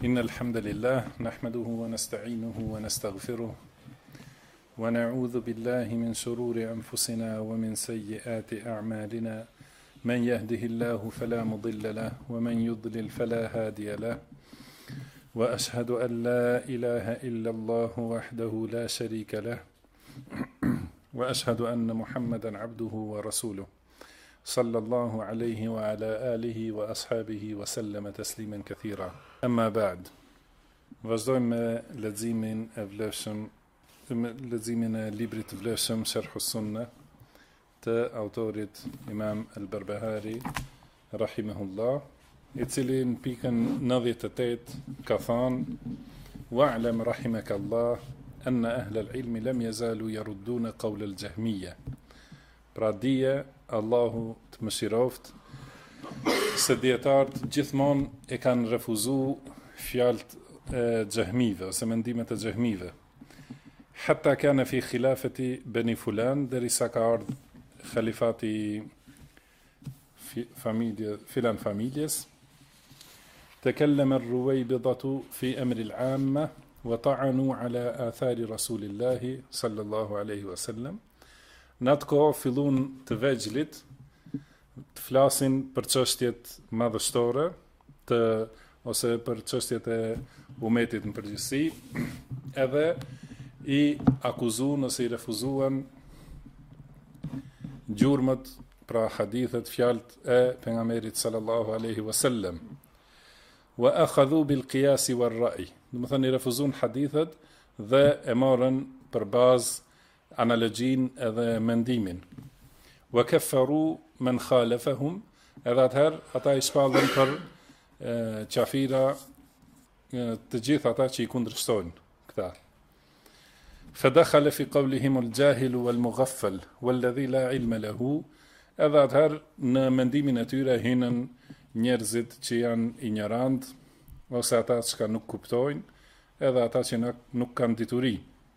إن الحمد لله نحمده ونستعينه ونستغفره ونعوذ بالله من شرور أنفسنا ومن سيئات أعمالنا من يهده الله فلا مضل له ومن يضلل فلا هادي له وأشهد أن لا إله إلا الله وحده لا شريك له وأشهد أن محمدا عبده ورسوله صلى الله عليه وعلى آله وأصحابه وسلم تسليما كثيرا أما بعد vazhdojmë me leximin e vlefshëm leximin e librit të vlefshëm Sharh as-Sunnah të autorit Imam al-Barbahari rahimahullah, i cili në pikën 98 ka thënë: wa'lam rahimakallah anna ahla al-ilmi lam yazalu yarudduna qawl al-jahmiyya. Pra dije Allahu të mëshiroft se dietarët gjithmonë e kanë refuzuar fjalët e xehmive ose mendimet e xehmive. Hatta kana fi khilafati bani fulan, derisa ka ardhur khalifati filan familjes. تكلم الرويبضة في أمر العامة وطعنوا على آثار رسول الله صلى الله عليه وسلم. Në atë kohë fillun të vegjlit të flasin për çështjet madhështore ose për çështjet e umetit në përgjithësi, edhe i akuzuan ose i refuzuan gjurmët, pra hadithet, fjalët e pejgamberit sallallahu alaihi wasallam. Wa akhadhu bil qiyas wal ra'i. Do të thonë i refuzuan hadithet dhe e marrën për bazë analogjin edhe mendimin. Wa kaffaru man khalafahum, edhe atëherë ata i shpallën për qafira të gjithë ata që i kundërshtojnë këta. Fadakhala fi qawlihim al-jahil wal-mughaffal walladhi la ilma lahu, edhe atëherë në mendimin e tyre hinën njerëzit që janë ignorant, ose ata që nuk kuptojnë, edhe ata që nuk kanë dituri.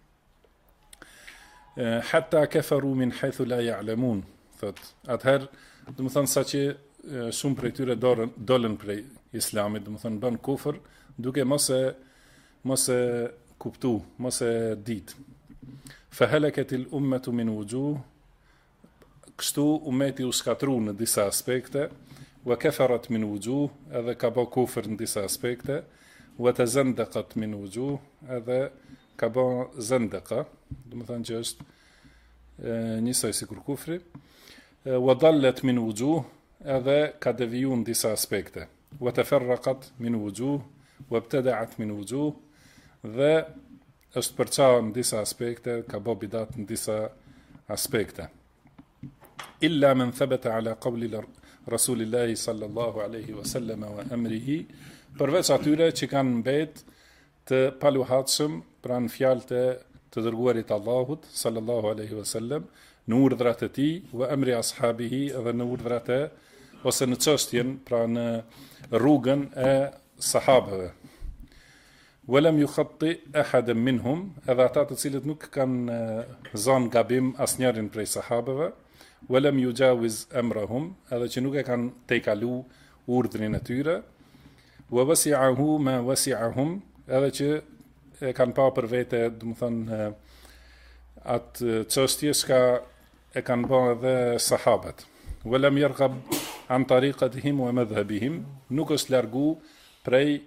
Hatta kafaru min haythu la ya'lamun, thot atëherë do të thonë saqë shumë prej tyre dolën prej islamit, do të thonë bën kufër duke mos e kuptu, mos e ditë. Fahalakat al-ummatu min wujuh, kështu ummeti u shkatru në disa aspekte, wa kafarat min wujuh, edhe ka bë kufër në disa aspekte, wa tazandaqat min wujuh, edhe ka bë zandaqa, do të thonë që është njësoj sikur kufri, wa dallat min wujuh, edhe ka devijuar në disa aspekte, wa tafarraqat min wujuh, wa ibtada'at min wujuh, dhe është përçarë në disa aspekte, ka bë bidat në disa aspekte. Illa man thabata ala qawli Rasulillahi sallallahu alaihi wasallam wa amrihi, përveç atyre që kanë mbet të paluhatshëm pranë fjalët e të dërguarit Allahut sallallahu alaihi wasallam, në urdhrat e tij, wa amri ashabihi, edhe në urdhrat e ose në çështjen, pra në rrugën e sahabëve. Walam yukhatti ahadan minhum, edhe ata të cilët nuk kanë zënë gabim asnjërin prej sahabëve, walam yujawiz amrahum, edhe që nuk e kanë tejkalu urdhrin e tyre, wa wasi'ahu ma wasi'ahum, edhe që e kanë pa për vete, do të thonë atë çështje që e kanë bërë edhe sahabët. Walam yarghab an tariqatihim wa madhhabihim, nuk është largu prej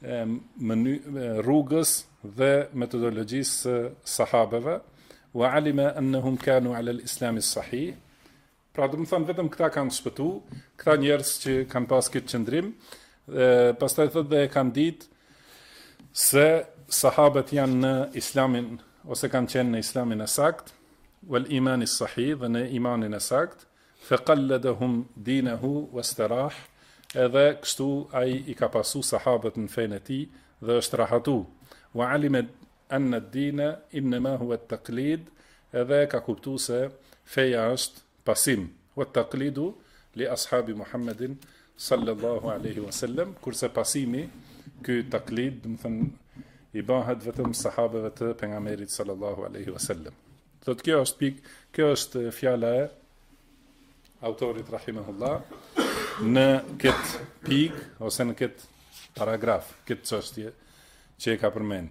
rrugës dhe metodologjisë së sahabëve, wa alima annahum kanu ala al-islam as-sahih. Pra do të thonë vetëm këta kanë shpëtu, këta njerëz që kanë pas këtë qëndrim, pastaj thotë dhe kanë ditë se sahabët janë në islamin, ose kanë qenë në islamin e sakt, wal iman as-sahih, dhe në imanin e sakt, faqalladahum dinahu wastarah, edhe kështu ai i ka pasu sahabët në fenë e tij dhe është rahatu. Wa alima anna ad-dina inma huwa at-taqlid, edhe ka kuptuar se feja është pasim, wa at-taqlidu li ashabi Muhammedin sallallahu alaihi wasallam, kurse pasimi, ky taklid, do të thënë i bëhet vetëm sahabëve të pejgamberit sallallahu alaihi wasallam. Thotë kjo është fjala e autorit rahimahullah në këtë pikë ose në këtë paragraf këtë çështje që e ka përmend.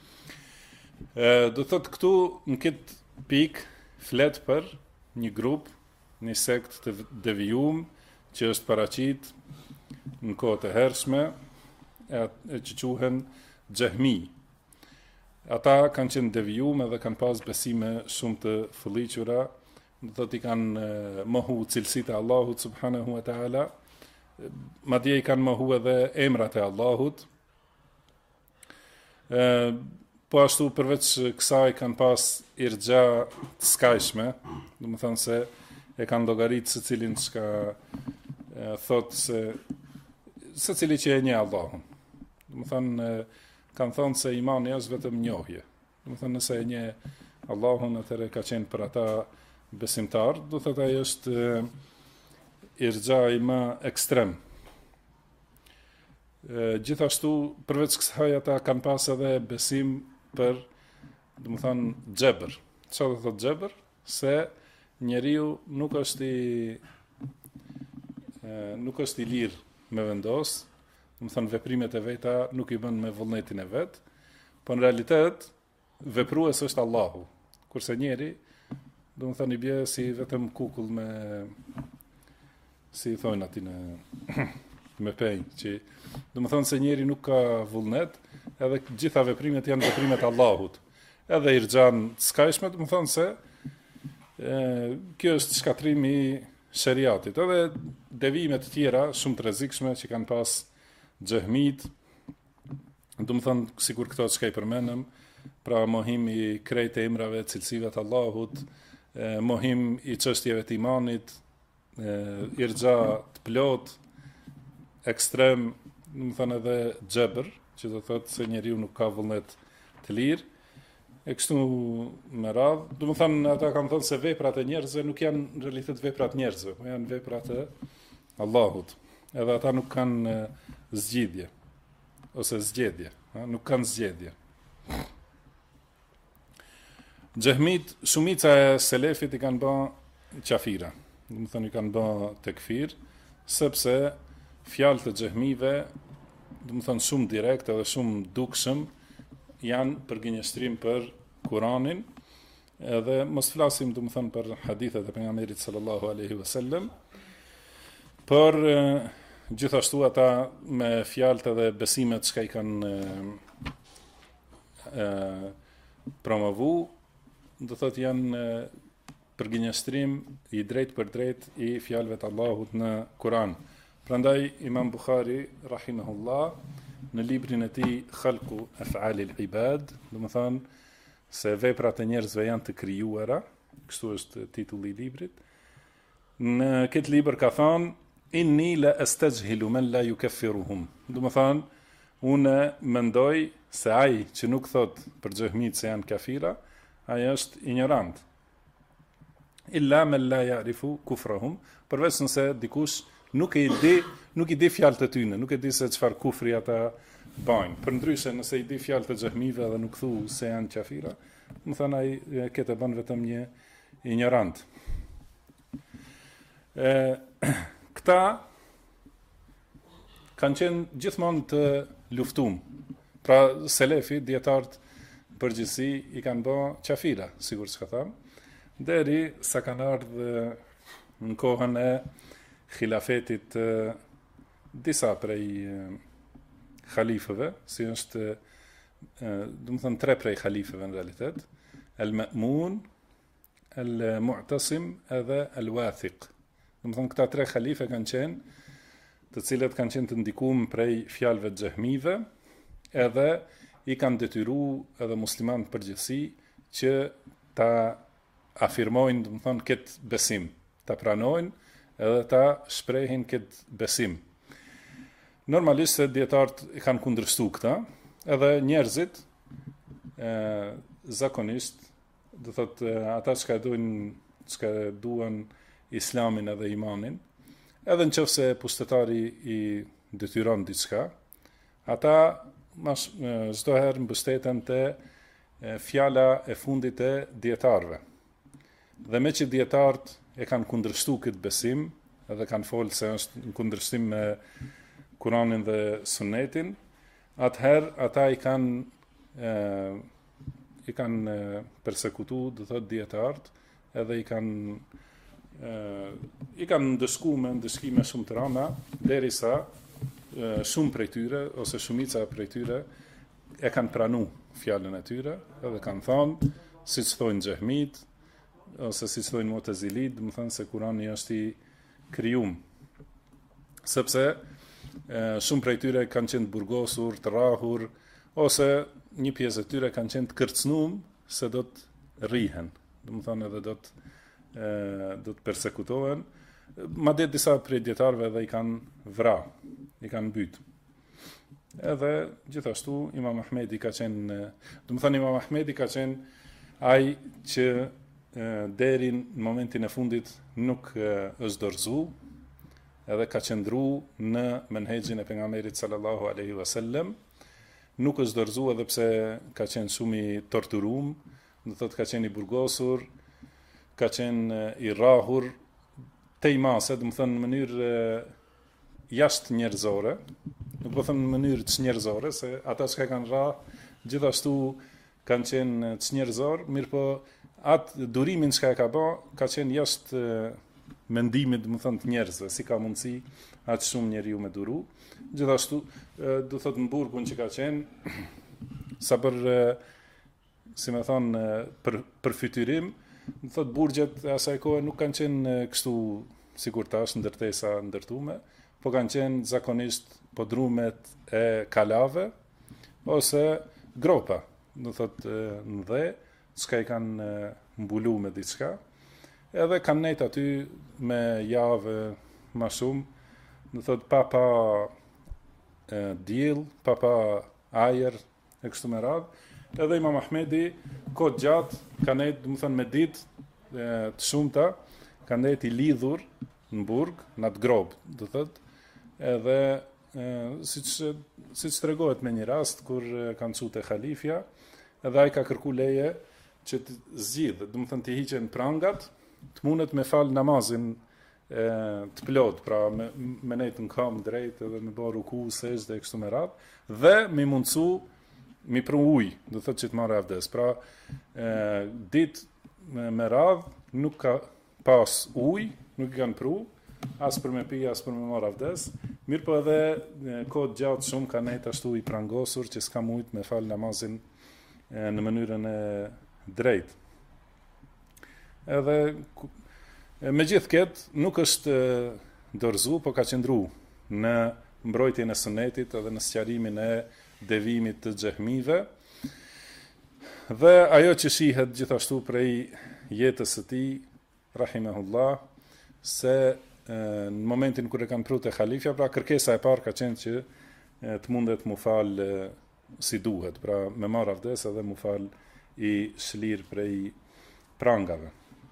Do thot këtu në këtë pikë flet për një grup, një sekt të devijum që është paraqit në kohët e hershme, që quhen Xehmi. Ata kanë qenë devijum edhe kanë pas besime shumë të fëlliqura, do thot i kanë mohu cilësitë e Allahut subhanahu wa taala, madje i kanë mohu edhe emrat e Allahut. Po ashtu përveç kësaj kanë pas irgja të skajshme, do më thënë se e kanë llogaritë se cilin që thot se cili që e një Allahun. Do më thënë kanë thonë se imani është vetëm njohje. Do më thënë nëse e një Allahun atëre ka qenë për ata besimtar, do thot ai është irgja i më ekstrem. Gjithashtu përveç kësaj ata kanë pas edhe besim për, do më thënë, xhebër. Çfarë do thot xhebër? Se njeriu nuk është i lirë me vendos, do më thënë veprimet e veta nuk i bën me vullnetin e vet, po në realitet veprues është Allahu. Kurse njeri, do më thënë i bie si vetëm kukull me, si i thonë aty në me penjë, që do më thonë se njeri nuk ka vullnet, edhe gjitha veprimet janë veprimet Allahut. Edhe irxhan të skajshme, do më thonë se kjo është shkatrim i shariatit. Edhe devimet tjera shumë të rrezikshme që kanë pas xehmit, do më thonë sikur këto që i përmenëm, pra mohim i krejt e emrave, cilësive të Allahut, mohim i çështjeve të imanit, irxha të plot, ekstrem, do më thënë edhe xhebër, që do thotë se njeriu nuk ka vullnet të lirë, e kështu me radhë. Do më thënë, ata kanë thënë se veprat e njerëzve nuk janë në realitet veprat njerëzve, po janë veprat e Allahut. Edhe ata nuk kanë zgjidhje, ose zgjedhje, nuk kanë zgjedhje. Xehmit, shumica e selefit i kanë bë qafira, do më thënë i kanë bë tekfir, sepse fjalët e xehmive, do më thënë shumë direkt edhe shumë dukshëm, janë për gënjeshtrim për Kur'anin, edhe mos flasim, do më thënë, për hadithet e pejgamberit sallallahu alaihi wasallam, por gjithashtu ata me fjalët edhe besimet që i kanë promovu, do thotë janë për gënjeshtrim i drejt për drejt i fjalëve të Allahut në Kur'an. Prandaj Imam Bukhari rahimahullah në librin e tij Khalqu Af'alil Ibad, do të thonë se veprat e njerëzve janë të krijuara, kështu është titulli i librit. Në këtë libër ka thënë inni la astajhilu man la yukaffiruhum. Do të thonë unë mendoj se ai që nuk thot për xehmit se janë kafira, ai është ignorant. Illa man la ya'rifu kufrahum, përveç nëse dikush nuk i di fjalët e tyre, nuk e di se çfarë kufri ata bajnë. Përndryshe nëse i di fjalët e xehmive dhe nuk thu se janë kafira, më thënë ai këtë bën vetëm një ignorant. Këta kanë qenë gjithmonë të luftum. Pra selefi, dietarët përgjithësi i kanë bë qafira, sigur që ka thamë, deri sa kanë ardhur në kohën e khilafetit disa prej khalifëve, si është, do të thënë 3 prej khalifëve në realitet, el-Ma'mun, el-Mu'tasim edhe el-Wathiq. Do të thënë këta 3 khalife kanë qenë, të cilët kanë qenë të ndikuar prej fjalëve të xehmive, edhe i kanë detyruar edhe muslimanët përgjithësi që ta afirmojnë, do të thonë, këtë besim, ta pranojnë edhe ta shprehin këtë besim. Normalisht se dietarët i kanë kundërshtuar këta, edhe njerëzit zakonisht, do thotë ata që duan islamin edhe imanin, edhe nëse pushtetari i detyron diçka, ata çdo herë mbështeten te fjala e fundit e dietarëve. Dhe me që dietarët e kanë kundërshtuar këtë besim, edhe kanë folë se është në kundërshtim me Kuranin dhe Sunetin, atëherë ata i kanë persekutu, do thot dietarët, edhe i kanë ndëshku me ndëshkime shumë të rana, derisa shumë prej tyre, ose shumica prej tyre, e kanë pranu fjalën e tyre, edhe kanë thonë, si që thojnë Xehmit, ose si që thojnë Mu'tazilit, dhe më thënë se Kurani është i kryum. Sepse shumë prej tyre kanë qenë të burgosur, të rahur, ose një pjesë e tyre kanë qenë të kërcnum se do të rrihen, dhe më thënë edhe do të persekutohen. Madje disa prej dietarëve edhe i kanë vra, i kanë bytë. Edhe gjithashtu Imam Ahmedi ka qenë, do më thënë Imam Ahmedi ka qenë ai që deri në momentin e fundit nuk është dorëzu, edhe ka qëndru në menhexhin e pejgamberit sallallahu alaihi wasallam, nuk është dorëzu edhe pse ka qenë shumë i torturum, do thotë ka qenë i burgosur, ka qenë i rrahur, te i mase, do më thënë në mënyrë jashtë njerëzore, nuk po thënë në mënyrë të njerëzore, se ata që kanë rrah, gjithashtu kanë qenë të njerëzor, mirë po atë durimin që ka ba, ka qenë jashtë mendimit, do më thënë të njerëzve, si ka mundësi atë shumë njeriu me duru. Gjithashtu, do thotë në burgun që ka qenë, sa për, si me thonë, për fytyrim, do thotë burgjet e asaj kohe nuk kanë qenë kështu sikur tash ndërtesa ndërtume, po kanë qenë zakonisht podrumet e kalave, ose gropa, do thotë në dhe, s'ka i kanë mbulu me diçka, edhe kanë nejt aty me javë ma shumë, do thotë pa diell, pa ajer, e kështu me radhë, edhe Imam Ahmedi, kohë gjatë, ka nejt, do më thënë me ditë të shumta, ka nejt i lidhur në burg, në atë grobë, do thotë, edhe si që tregohet me një rast, kur kanë qute khalifja, edhe ai ka kërku leje që të zgjidhë, do më thënë të hiqen prangat, të mundet me falë namazin të plot, pra me nejtë në kam drejt, edhe me ba ruku, sesh dhe kështu me radhë, dhe me mundësu, mi pru ujë, do thëtë që të marrë avdes. Pra, ditë me radhë, nuk ka pas ujë, nuk i kanë pru, as për me pi, as për me marrë avdes, mirë po edhe kohë gjatë shumë ka nejtë ashtu i prangosur, që s'ka mujtë me falë namazin në mënyrën e drejt. Edhe me gjithë ketë nuk është dorëzu, po ka qëndru në mbrojtjen e sunetit edhe në sqarimin e devimit të xehmive. Dhe ajo që shihet gjithashtu prej jetës së tij, rahimahullah, se në momentin kur e kanë pru te khalifja, pra kërkesa e parë ka qenë që të mundet mu fal si duhet, pra me marr avdes edhe mu fal i shlir prej prangave.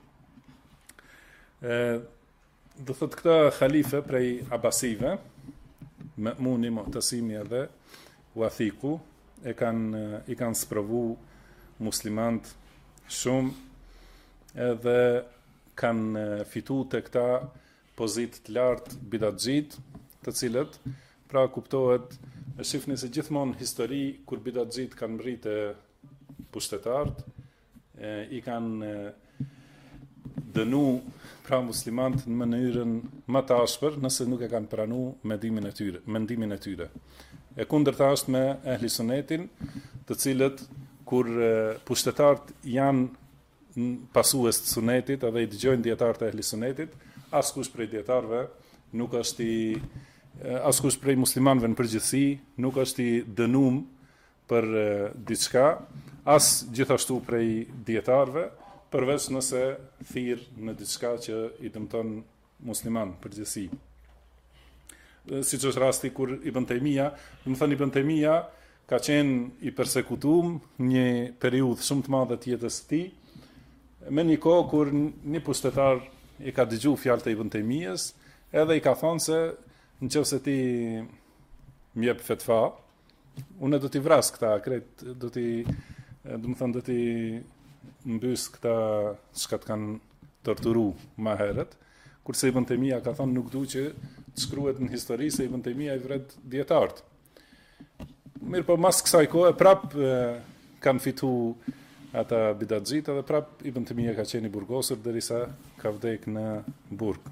Do thot këta khalife prej Abasive, Ma'muni, Mu'tasimi edhe Wathiku, i kanë sprovu muslimant shumë, edhe kanë fitu të këta pozit të lartë bidatxhit, të cilët, pra kuptohet, e shifni se gjithmonë histori, kur bidatxhit kanë mbritë pushtetarët, i kanë dënu pra muslimant në mënyrën më të ashpër, nëse nuk e kanë pranu mendimin e tyre. E kundërta është me ehli sunetin, të cilët kur pushtetarët janë pasues të sunetit edhe i dëgjojnë dietarët e ehli sunetit, askush prej dietarëve nuk është askush prej muslimanëve në përgjithësi nuk është i dënuar për diçka, as gjithashtu prej dietarëve, përveç nëse thirr në diçka që i dëmton musliman përgjithësi. Siç është rasti kur Ibn Taymija, do të thënë Ibn Taymija ka qenë i persekutuar një periudhë shumë të madhe të jetës së tij, me një kohë kur një pushtetar i ka dëgjuar fjalët e Ibn Taymijës, edhe i ka thënë se nëse ti më jep fetva, unë do t'i vras këta, do t'i mbys këta që të kanë torturu ma herët, kurse Ibn Taymija ka thënë nuk du që të shkruhet në histori se Ibn Taymija i vret dietarët. Mirë, po mas kësaj kohe prap kanë fitu ata bidatxhit edhe prap Ibn Taymija ka qenë i burgosur derisa ka vdek në burg.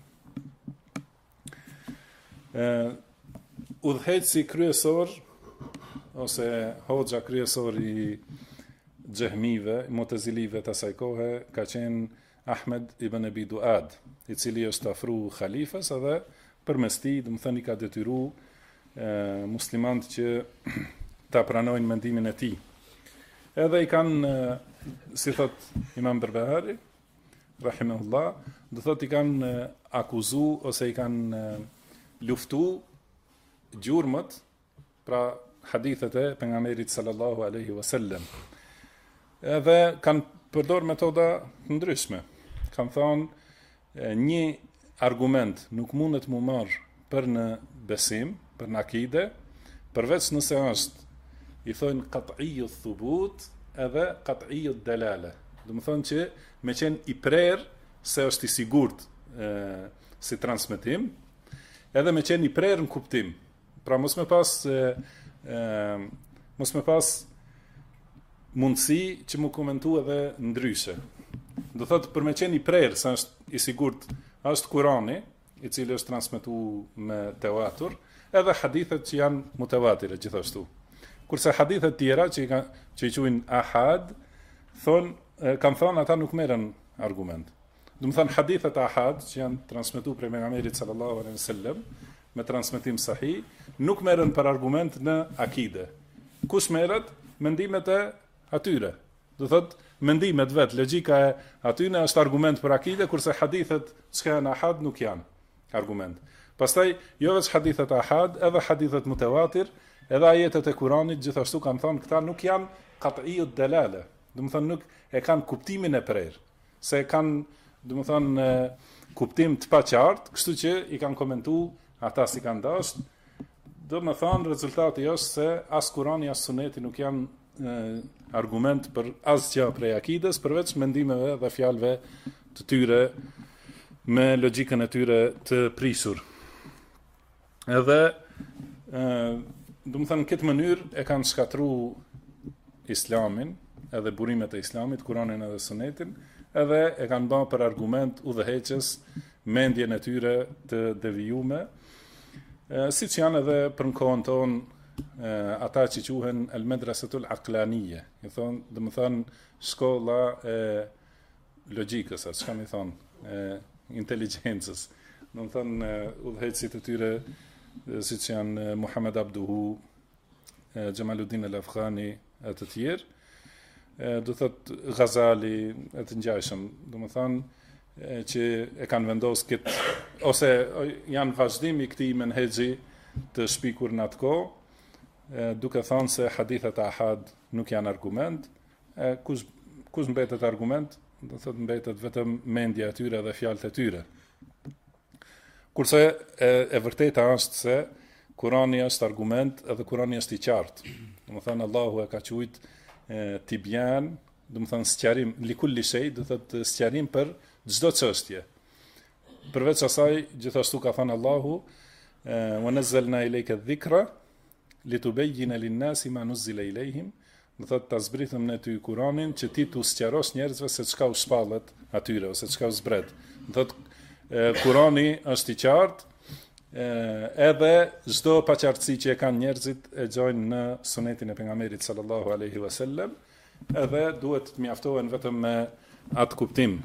Udhëheqësi kryesor ose hoxha kryesor i xehmive, mutezilive të asaj kohe ka qenë Ahmed ibn Abi Duad, i cili është afru khalifës edhe përmes tij, do të thënë i ka detyru muslimanët që ta pranojnë mendimin e tij. Edhe i kanë, si thot Imam Berbahari, rahimahullah, do thot i kanë akuzu ose i kanë luftu gjurmët, pra hadithet e pejgamberit sallallahu alaihi wasallam. Edhe kanë përdor metoda ndryshme. Kanë thonë një argument nuk mundet mu marr për në besim, për në akide, përveç nëse është, i thonë qat'iyyu thubut edhe qat'iyyu dalale. Do të thonë që me qenë i prerë se është i sigurt si transmetim, edhe me qenë i prerë në kuptim. Pra mos me pas mundësi që mu komentu edhe ndryshe. Do thotë për me qenë i prerë se është i sigurt, është Kurani, i cili është transmetu me tewatur, edhe hadithet që janë mutawatire gjithashtu. Kurse hadithet tjera që i quajnë ahad, kanë thonë ata nuk merren argument. Do të thonë hadithet ahad që janë transmetu prej pejgamberit sallallahu alaihi wasallam me transmetim sahih, nuk merren për argument në akide. Kush merret? Mendimet e atyre. Do thotë mendimet vet, logjika e atyre është argument për akide, kurse hadithet që janë ahad nuk janë argument. Pastaj jo vetëm hadithet ahad, edhe hadithet mutawatir, edhe ajetet e Kuranit gjithashtu kanë thonë këta nuk janë qat'iyyu dalale. Do të thonë nuk e kanë kuptimin e prerë, se kanë, do të thonë kuptim të paqartë, kështu që i kanë komentuar ata si kanë dashur. Do të thonë rezultati është se as Kurani as Suneti nuk janë argument për asgjë prej akides, përveç mendimeve dhe fjalëve të tyre me logjikën e tyre të prisur. Edhe do të thonë në këtë mënyrë e kanë shkatruar Islamin, edhe burimet e Islamit, Kuranin edhe Sunetin, edhe e kanë bërë për argument udhëheqës mendjen e tyre të devijume, siç janë edhe për në kohën tonë ata që quhen al-madrasatul aqlaniyya, i thonë, do të thonë shkolla e logjikës, atë çka më thonë, inteligjencës. Do të thonë udhëheqësit e tyre siç janë Muhammad Abduhu, Jamaluddin al-Afghani e të tjerë, do thot Ghazali e të ngjashëm, do të thonë që e kanë vendosur këtë ose janë vazhdim i këtij menhexhi të shpikur në atë kohë, duke thënë se hadithet ahad nuk janë argument, kush mbetet argument, do thot mbetet vetëm mendja e tyre dhe fjalët e tyre. Kurse e vërteta është se Kurani është argument edhe Kurani është i qartë. Do të thonë Allahu e ka quajtur tibyan, do të thonë sqarim likulli shay, do thotë sqarim për çdo çështje. Përveç asaj, gjithashtu ka thënë Allahu, wa nazzalna ilayka dhikra litubayyana lin-nasi ma nuzila ilayhim, do thotë ta zbritëm ne ty Kur'anin që ti t'u sqarosh njerëzve se çka u shpallet atyre ose çka u zbret. Do thotë Kur'ani është i qartë, edhe çdo paqartësi që e kanë njerëzit e gjojnë në sunetin e pejgamberit sallallahu alaihi wasallam, edhe duhet të mjaftohen vetëm me atë kuptim.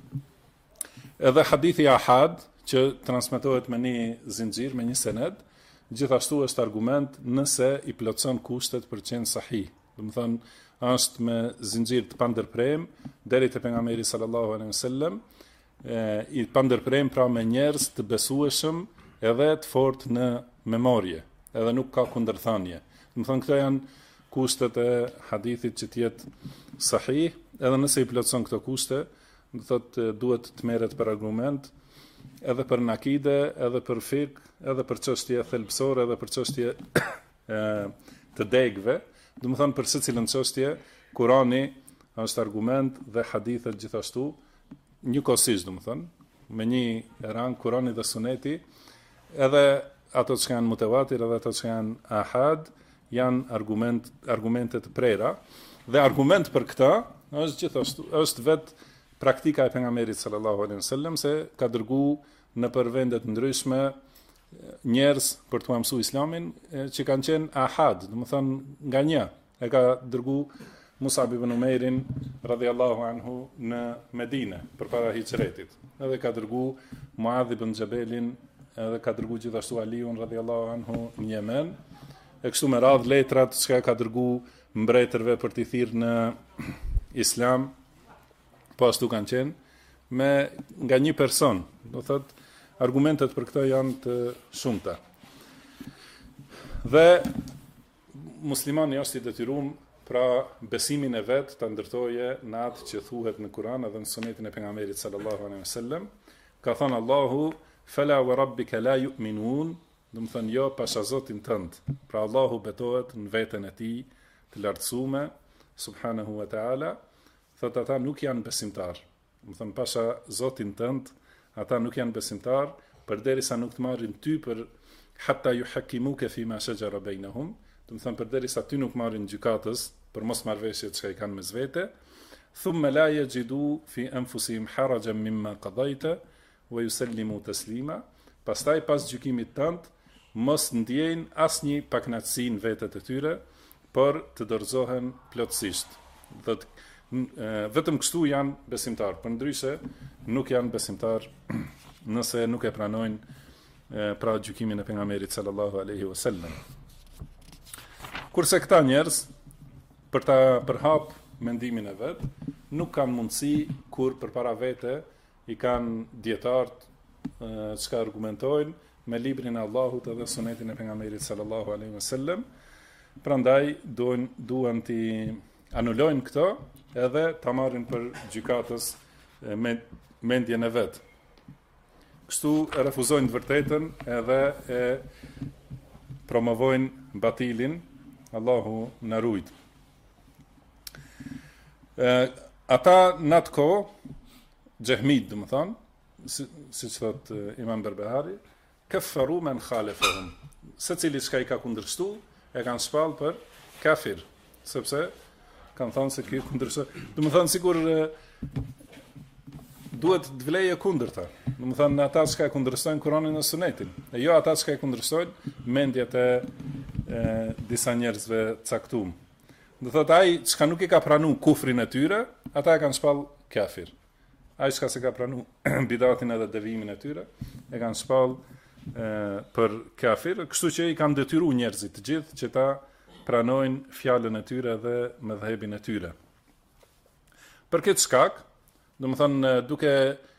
Edhe hadithi ahad që transmetohet me një zinxhir, me një sened, gjithashtu është argument nëse i plotson kushtet për qenë sahih. Do të thonë, është me zinxhir të pandërprerë deri te pejgamberi sallallahu alaihi wasallam, i pandërprerë pra me njerëz të besueshëm edhe të fortë në memorje, edhe nuk ka kundërthënie. Do të thonë, këto janë kushtet e hadithit që të jetë sahih, edhe nëse i plotson këto kushte, do thotë duhet të merret për argument edhe për nakide, edhe për fik, edhe për çështje thelbësore, edhe për çështje të degëve. Do të thonë për secilën çështje, Kurani është argument dhe hadithet gjithashtu, njëkohësisht do të thonë, me një rang Kurani dhe Suneti, edhe ato që janë mutawatir edhe ato që janë ahad, janë argumente të prera, dhe argument për këta është gjithashtu, është vetë praktika e pejgamberit sallallahu alaihi wasallam se ka dërgu në për vende të ndryshme njerëz për t'u mësuar islamin që kanë qenë ahad, do të thonë nga një. E ka dërgu Mus'ab ibn Umairin radhiyallahu anhu në Medinë përpara hijretit. Edhe ka dërgu Muadh ibn Jabelin, edhe ka dërgu gjithashtu Aliun radhiyallahu anhu në Yemen. E kështu me radhë letrat që ka dërgu mbretërve për t'i thirrë në islam, po ashtu kanë qenë nga një person. Do thotë argumentet për këtë janë të shumta. Dhe muslimani është i detyruar pra besimin e vet ta ndërtoje në atë që thuhet në Kur'an dhe në Sunetin e pejgamberit sallallahu alaihi wasallam. Ka thënë Allahu: "Fala wa rabbika la yu'minun", do të thënë jo pasha Zotin tënd. Pra Allahu betohet në veten e tij të lartësuar subhanahu wa ta'ala, thotë ata nuk janë besimtar. Do të thënë pasha Zotin tënd, ata nuk janë besimtar përderisa nuk të marrin ty për hatta yuhakkimuka fi ma shajara bainahum, do të thënë përderisa ty nuk marrin gjykatës për mos marrëveshjet që i kanë mes vete, thumma la yajidu fi anfusihim harajan mimma qadayta wa yusallimu taslima, pastaj pas gjykimit tënd mos ndjejnë asnjë pakënaqësi në vetet e tyre, por të dorëzohen plotësisht. Vetëm kështu janë besimtar, përndryshe nuk janë besimtar nëse nuk e pranojnë pra gjykimin e pejgamberit sallallahu alaihi wasallam. Kurse këta njerëz për ta përhap mendimin e vet, nuk kanë mundësi kur përpara vete i kanë dietarët që argumentojnë me librin e Allahut edhe sunetin e pejgamberit sallallahu alaihi wasallam. Prandaj duan t'i anulojnë këto edhe ta marrin për gjykatës mendjen e vet. Kështu e refuzojnë të vërtetën edhe e promovojnë batilin. Allahu na ruaj. Ata në atë kohë, Xehmit, do të thonë, siç thot Imam Berbehari, kafaru men khalafahum. Secili që i ka kundërshtu e kanë shpall për kafir, sepse kanë thënë se ky kundërshton. Do të thonë sikur duhet të vlejë kundërta. Do të thonë ata që kundërshtojnë Kur'anin dhe Sunetin, e jo ata që kundërshtojnë mendjet e disa njerëzve caktuar. Do thotë ai që nuk i ka pranuar kufrin e tyre, ata e kanë shpall kafir. Ai që se ka pranuar bidatin edhe devimin e tyre, e kanë shpall për kafir, kështu që i kanë detyruar njerëzit të gjithë që ta pranojnë fjalën e tyre dhe mëdhëbin e tyre. Për këtë shkak, do të thonë duke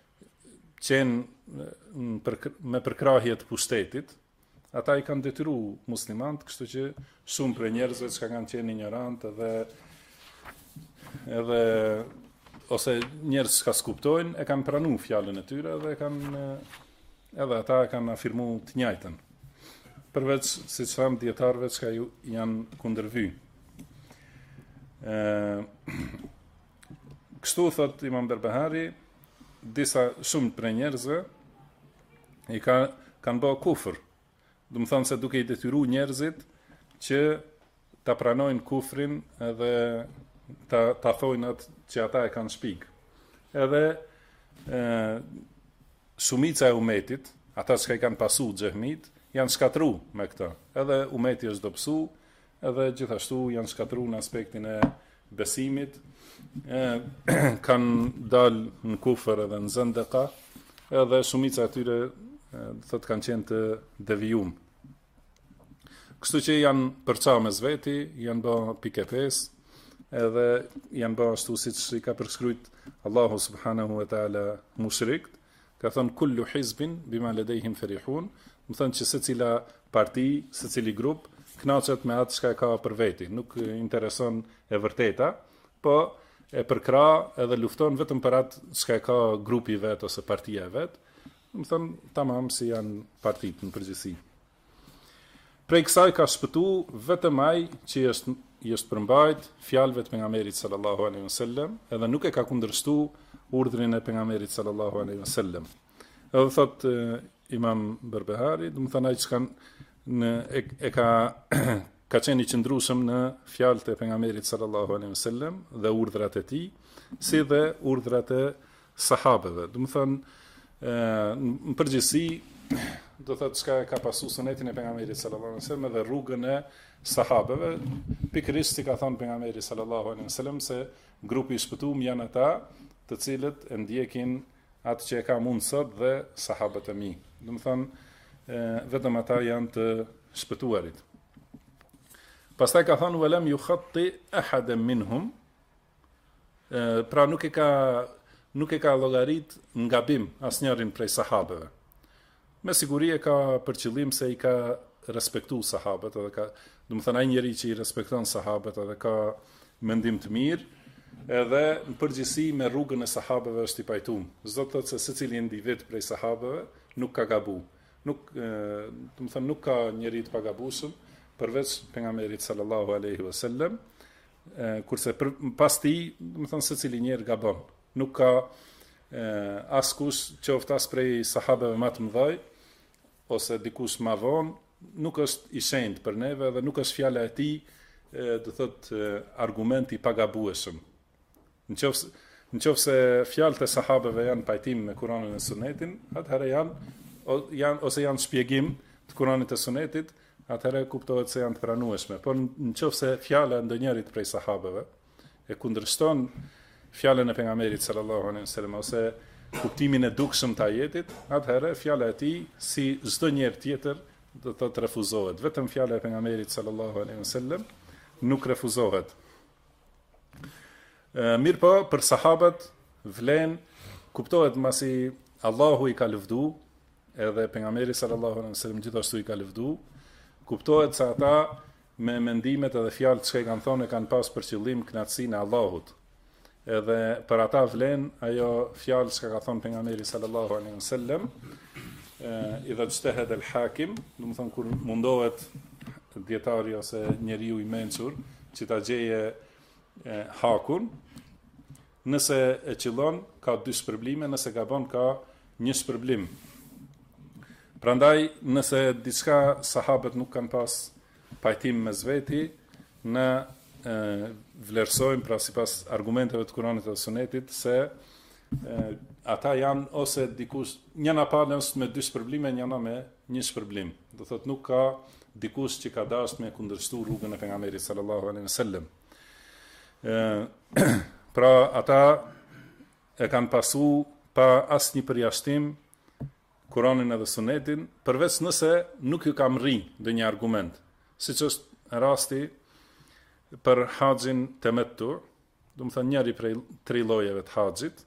qenë me përkrahje të pushtetit, ata i kanë detyruar muslimanët, kështu që shumë prej njerëzve që kanë qenë ignorantë edhe ose njerëz që skuptojnë e kanë pranuar fjalën e tyre dhe edhe ata e kanë afirmuar të njëjtën. Përveç, si që thamë, djetarëve që janë kundërvy. Kështu, thot Imam Berbehari, shumë për njerëzve kanë bërë kufër. Do të thonë se duke i detyru njerëzit që ta pranojnë kufrin edhe ta thojnë atë që ata e kanë shpik. Edhe shumica e umetit, ata që i kanë pasu Xehmit, janë shkatru me këta. Edhe umeti është dobësu, edhe gjithashtu janë shkatru në aspektin e besimit, kanë dalë në kufër edhe në zëndeka, edhe shumica e tyre thot kanë qenë të devijum. Kështu që janë përqa me zveti, janë bë pike 5, edhe janë bë ashtu si që i ka përshkrujt Allahu subhanahu wa ta'ala mushrikt, ka thonë kullu hizbin bima ledejhim ferihun, më thënë që secila parti, secili grup, knaqet me atë që ka për veti, nuk intereson e vërteta, po e përkra edhe lufton vetëm për atë që ka grupi vet ose partia vet, më thënë tamam si janë partit në përgjithësi. Prej kësaj ka shpëtu vetëm ai që është përmbajt fjalëve të pejgamberit sallallahu alaihi wasallam, edhe nuk e ka kundërshtu urdhrin e pejgamberit sallallahu alaihi wasallam. Edhe thot Imam Berbehari, do të thonë ai çka ka qenë i qëndrueshëm në fjalët e pejgamberit sallallahu alaihi wasallam dhe urdhrat e tij, si dhe urdhrat e sahabeve. Do të thonë në përgjithësi do thotë çka ka pasur sunetin e pejgamberit sallallahu alaihi wasallam dhe rrugën e sahabeve, pikërisht si ka thënë pejgamberi sallallahu alaihi wasallam se grupi i shpëtuar janë ata të cilët e ndjekin atë që e ka mundë sot dhe sahabët e mi. Do të thonë vetëm ata janë të shpëtuarit. Pastaj ka thënë walam yukhatti ahadan minhum, pra nuk e ka llogarit ngabim asnjërin prej sahabeve. Me siguri e ka për qëllim se i ka respektu sahabët, edhe ka, do të thonë ai njeri që i respekton sahabët edhe ka mendim të mirë, edhe në përgjithësi me rrugën e sahabeve është i pajtuar. S'do të thotë se secili individ prej sahabeve nuk ka gabu. Do të thonë nuk ka njeri të pagabueshëm përveç pejgamberit sallallahu alaihi wasallam, kurse pas tij, do të thonë secili njeri gabon. Nuk ka askush qoftë as prej sahabeve më të mëdhej ose dikush më vonë, nuk është i shenjtë për neve dhe nuk është fjala e tij, do thotë argumenti i pagabueshëm. Nëse fjalët e sahabeve janë pajtim me Kur'anin e Sunetin, atëherë janë shpjegim të Kur'anit e Sunetit, atëherë kuptohet se janë të pranueshme. Por nëse fjala e ndonjërit prej sahabeve e kundërshton fjalën e pejgamberit sallallahu alaihi wasallam ose kuptimin e dukshëm të ajetit, atëherë fjala e tij si çdo njeri tjetër do të refuzohet. Vetëm fjala e pejgamberit sallallahu alaihi wasallam nuk refuzohet. Mirë po, për sahabët vlen kuptohet masi Allahu i ka lëvdu, edhe pejgamberi sallallahu alaihi wasallam gjithashtu i ka lëvdu, kuptohet se ata me mendimet edhe fjalët që i kanë thonë kanë pas për qëllim kënaqësinë e Allahut. Edhe për ata vlen ajo fjalë që ka thonë pejgamberi sallallahu alaihi wasallam, idha ijtahada al-hakim, do të thonë kur mundohet dietari ose njeriu i mençur që ta gjeje hakun, nëse e qëllon ka 2 shpërblime, nëse gabon ka 1 shpërblim. Prandaj nëse diçka sahabët nuk kanë pas pajtim me zveti, në vlerësojmë pra sipas argumenteve të Kuranit dhe Sunetit se ata janë ose dikush njëna palë është me 2 shpërblime, njëna me 1 shpërblim. Do thotë nuk ka dikush që ka dashur me kundërshtu rrugën e pejgamberit sallallahu alaihi wasallam. Pra ata e kanë pasu pa asnjë përjashtim Kur'anin edhe Sunetin, përveç nëse nuk ju ka mri ndonjë argument, siç është rasti për haxhin temettu, do të thënë njëri prej 3 llojeve të haxhit.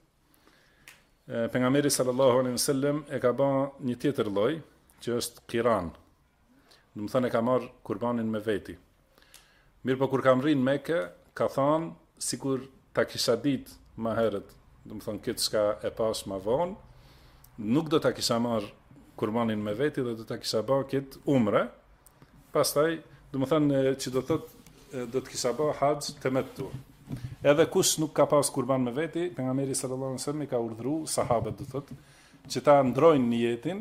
Pejgamberi sallallahu alaihi wasallam e ka bën një tjetër lloj, që është qiran. Do të thënë e ka marr kurbanin me veti. Mirë po kur ka mri në Mekë, ka thënë sikur ta kisha ditë më herët, do të thonë këtë çka e pas më vonë, nuk do ta kisha marr kurbanin me veti dhe do ta kisha bërë këtë umre. Pastaj, do të thonë që do të kisha bërë haxh temettu. Edhe kush nuk ka pas kurban me veti, pejgamberi sallallahu alaihi wasallam i ka urdhëruar sahabët do thotë që ta ndrojnë niyetin,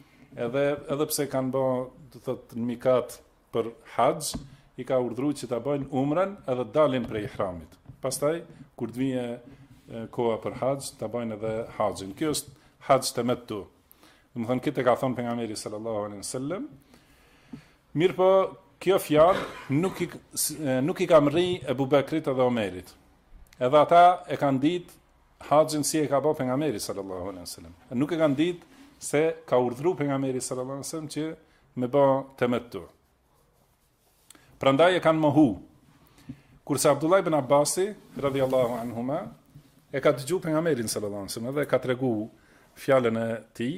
edhe pse kanë bërë do thotë në mikat për haxh, i ka urdhëruar që ta bëjnë umren edhe dalin prej ihramit. Pastaj kur të vijë koha për haxh, ta bëjnë edhe haxhin. Kjo është haxh temettu. Do të thonë këtë ka thënë pejgamberi sallallahu alaihi wasallam. Mirë po, kjo fjalë nuk i ka mri Ebu Bekrit edhe Omerit. Edhe ata e kanë ditë haxhin si e ka bërë pejgamberi sallallahu alaihi wasallam. Nuk e kanë ditë se ka urdhëruar pejgamberi sallallahu alaihi wasallam që me bë temettu. Prandaj e kanë mohu. Kurse Abdullah ibn Abbasi radhiyallahu anhuma e ka dëgjuar pejgamberin sallallahu alaihi wasallam dhe ka treguar fjalën e tij.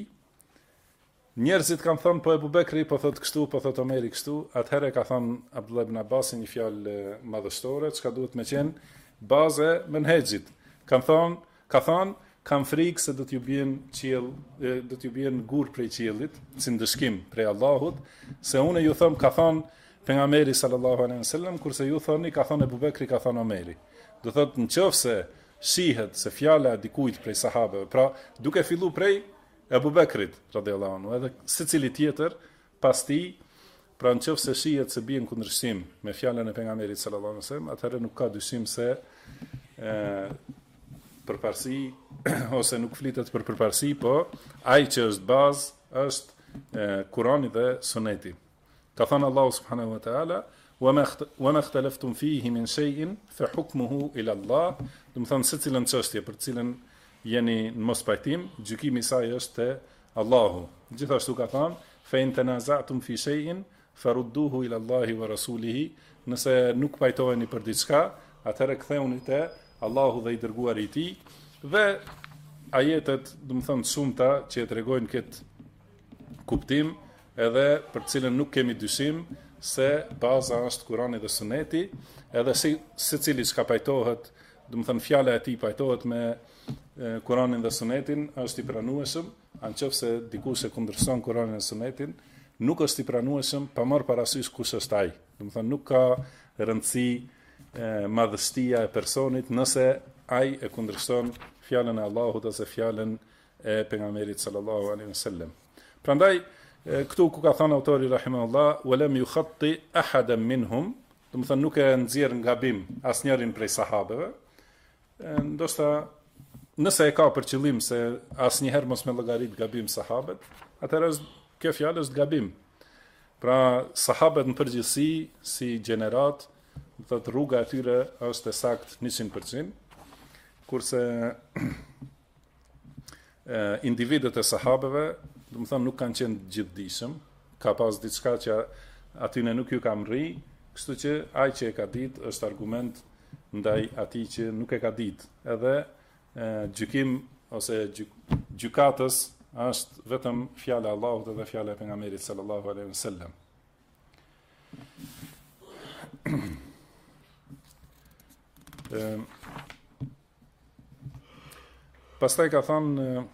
Njerëzit kanë thënë po Ebu Bekri po thot kështu, po thot Omeri kështu, atëherë ka thënë Abdullah ibn Abbasi një fjalë madhështore, çka duhet me qenë baze menhexhit. Ka thënë kam frikë se do t'ju bien qiell, do t'ju bien gur prej qiellit, si ndëshkim prej Allahut, se unë ju them ka thënë pejgamberi sallallahu alaihi wasallam, kurse ju thoni ka thënë Ebu Bekri, ka thënë Omeri. Do thotë nëse shihet se fjala e dikujt prej sahabeve, pra duke filluar prej Ebu Bekrit, radiallahu anhu, edhe secili tjetër, pas tij, pra në qoftë se shihet se bien kundërshtim me fjalën e pejgamberit sallallahu alaihi wasallam, atëherë nuk ka dyshim se përparësi ose nuk flitet për përparësi, po ai që është bazë është Kurani dhe Suneti. Ka thënë Allahu subhanahu wa taala: "Wa ma ikhtalaftum fihi min shay'in fa hukmuhu ila Allah", do të thonë secilën çështje për të cilën jeni në mos pajtim, gjykimi i saj është te Allahu. Gjithashtu ka thënë: "Fa in tanaza'tum fi shay'in farudduhu ila Allahi wa rasulihi", nëse nuk pajtoheni për diçka, atëherë ktheuni te Allahu dhe i dërguari i tij. Dhe ajetet, do të thonë shumëta që e tregojnë këtë kuptim, edhe për të cilën nuk kemi dyshim se baza është Kurani dhe Suneti, edhe secili që pajtohet, do të thënë fjala e tij pajtohet me Kuranin dhe Sunetin, është i pranueshëm, anëse dikush e kundërshton Kuranin dhe Sunetin, nuk është i pranueshëm pa marrë parasysh kush është ai. Do të thënë nuk ka rëndësi madhështia e personit nëse ai e kundërshton fjalën e Allahut ose fjalën e pejgamberit sallallahu alaihi wasallam. Prandaj këtu ku ka thënë autori rahimahullah: "Wa lam yukhatti ahadan minhum", do të thënë nuk e nxjerr nga gabim asnjërin prej sahabeve. Ndoshta nëse e ka për qëllim se asnjëherë mos me llogarit gabim sahabët, atëherë kjo fjalë është gabim. Pra sahabët në përgjithësi si gjenerat, do thotë rruga e tyre është e saktë 100%, kurse individët e sahabeve, do të thonë nuk kanë qenë gjithdijshëm, ka pas diçka që atyne nuk ju ka mri, kështu që ai që e ka ditë është argument ndaj atij që nuk e ka ditë. Edhe gjykim ose gjykatës është vetëm fjala e Allahut dhe fjala e pejgamberit sallallahu alaihi wasallam. Pastaj ka thënë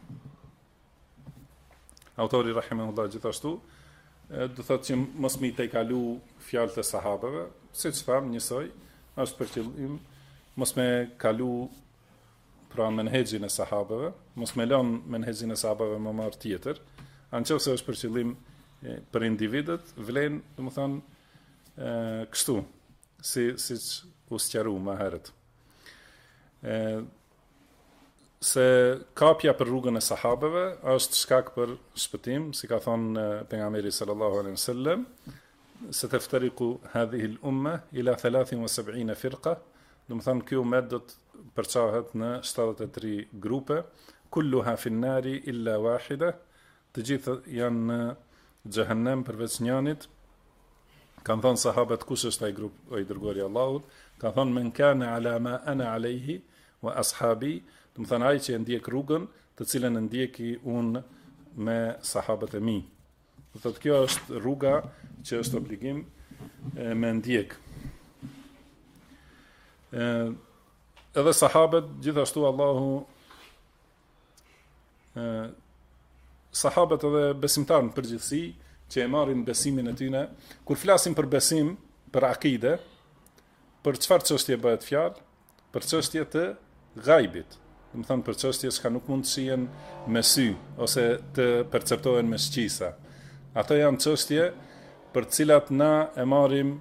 autori rahimahullah gjithashtu, do thotë që mos mi të kalu fjalët e sahabeve, siç thamë njësoj, është për qëllim mos me kalu pra menhexhin e sahabeve, mos me lënë menhexhin e sahabeve më marr tjetër, anëse është për qëllim për individët, vlen, domethënë kështu, siç u sqaru më herët. Se kapja për rrugën e sahabeve është shkak për shpëtim, si ka thonë pejgamberi sallallahu alaihi wasallam: "Sataftariqu hadhihi al-umma ila 73 firqa", do të thonë ky ummet do të përçohet në 73 grupe, kulluha fi an-nari illa wahida, të gjithë janë në xhehenem përveç njënit. Kan thonë sahabët, kush është ai grup o i dërguari i Allahut? Kan thonë men kana ala ma ana alayhi wa ashabi, do të thonë ai që e ndjek rrugën të cilën e ndjeki unë me sahabët e mi. Do thotë kjo është rruga që është obligim me ndjek. Edhe sahabët, gjithashtu Allahu, sahabët edhe besimtarë në përgjithësi, që e marrin besimin e tyne, kur flasim për besim, për akide, për çfarë çështje bëhet fjalë? Për çështje të ghaibit. Do të thonë për çështje që nuk mund të shihen me sy ose të perceptohen me shqisa. Ato janë çështje për të cilat na e marrim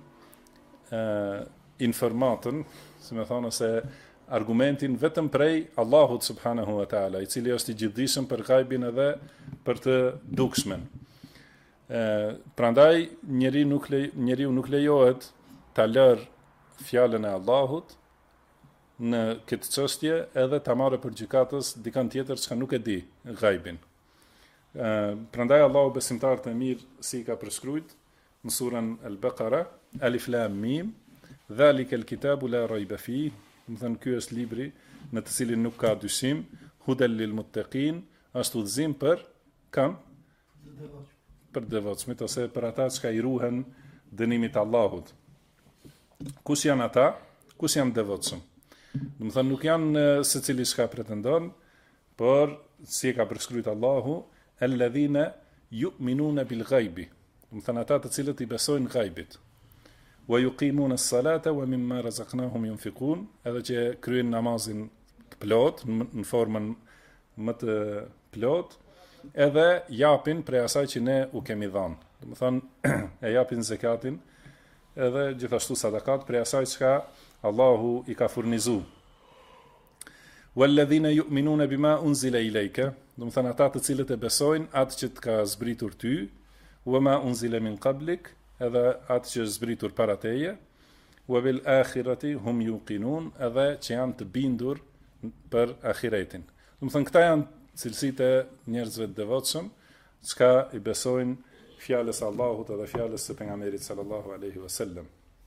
informatën, si më thonë, ose argumentin vetëm prej Allahut subhanahu wa taala, i cili është i gjithdijshëm për ghaibin edhe për të dukshmen. Prandaj njeriu nuk lejohet ta lër fjalën e Allahut në këtë çështje edhe ta marrë për gjykatës dikën tjetër që nuk e di ghaibin. Prandaj Allahu besimtarët e mirë si ka përshkruajt në surën Al-Baqara: Alif Lam Mim, dhalika al-kitabu la rayba fihi, do të thënë ky është libri në të cilin nuk ka dyshim, hudal lil muttaqin, është udhëzim për kan? Për devotshmit ose për ata që i ruhen dënimit të Allahut. Kush janë ata? Kush janë devotshëm? Do të thënë nuk janë secili që pretendon, por si e ka përshkruajtur Allahu, alladhina yu'minuna bil ghaibi. Do të thënë ata të cilët i besojnë ghaibit. Wa yuqimuna as-salata wa mimma razaqnahum yunfiqun, edhe që kryejnë namazin të plot në formën më të plot edhe japin prej asaj që ne u kemi dhanë. Do të thonë e japin zakatin edhe gjithashtu sadakat prej asaj çka Allahu i ka furnizuar. Walladhina yu'minuna bima unzila ilayka, do të thonë ata të cilët e besojnë atë që të ka zbritur ty, wa ma unzila min qablik, edhe atë që është zbritur para teje, wa bil akhirati hum yuqinun, edhe që janë të bindur për ahiretin. Do të thonë këta janë cilësitë e njerëzve të devotshëm, çka i besojnë fjalës së Allahut edhe fjalës së pejgamberit sallallahu alaihi wasallam.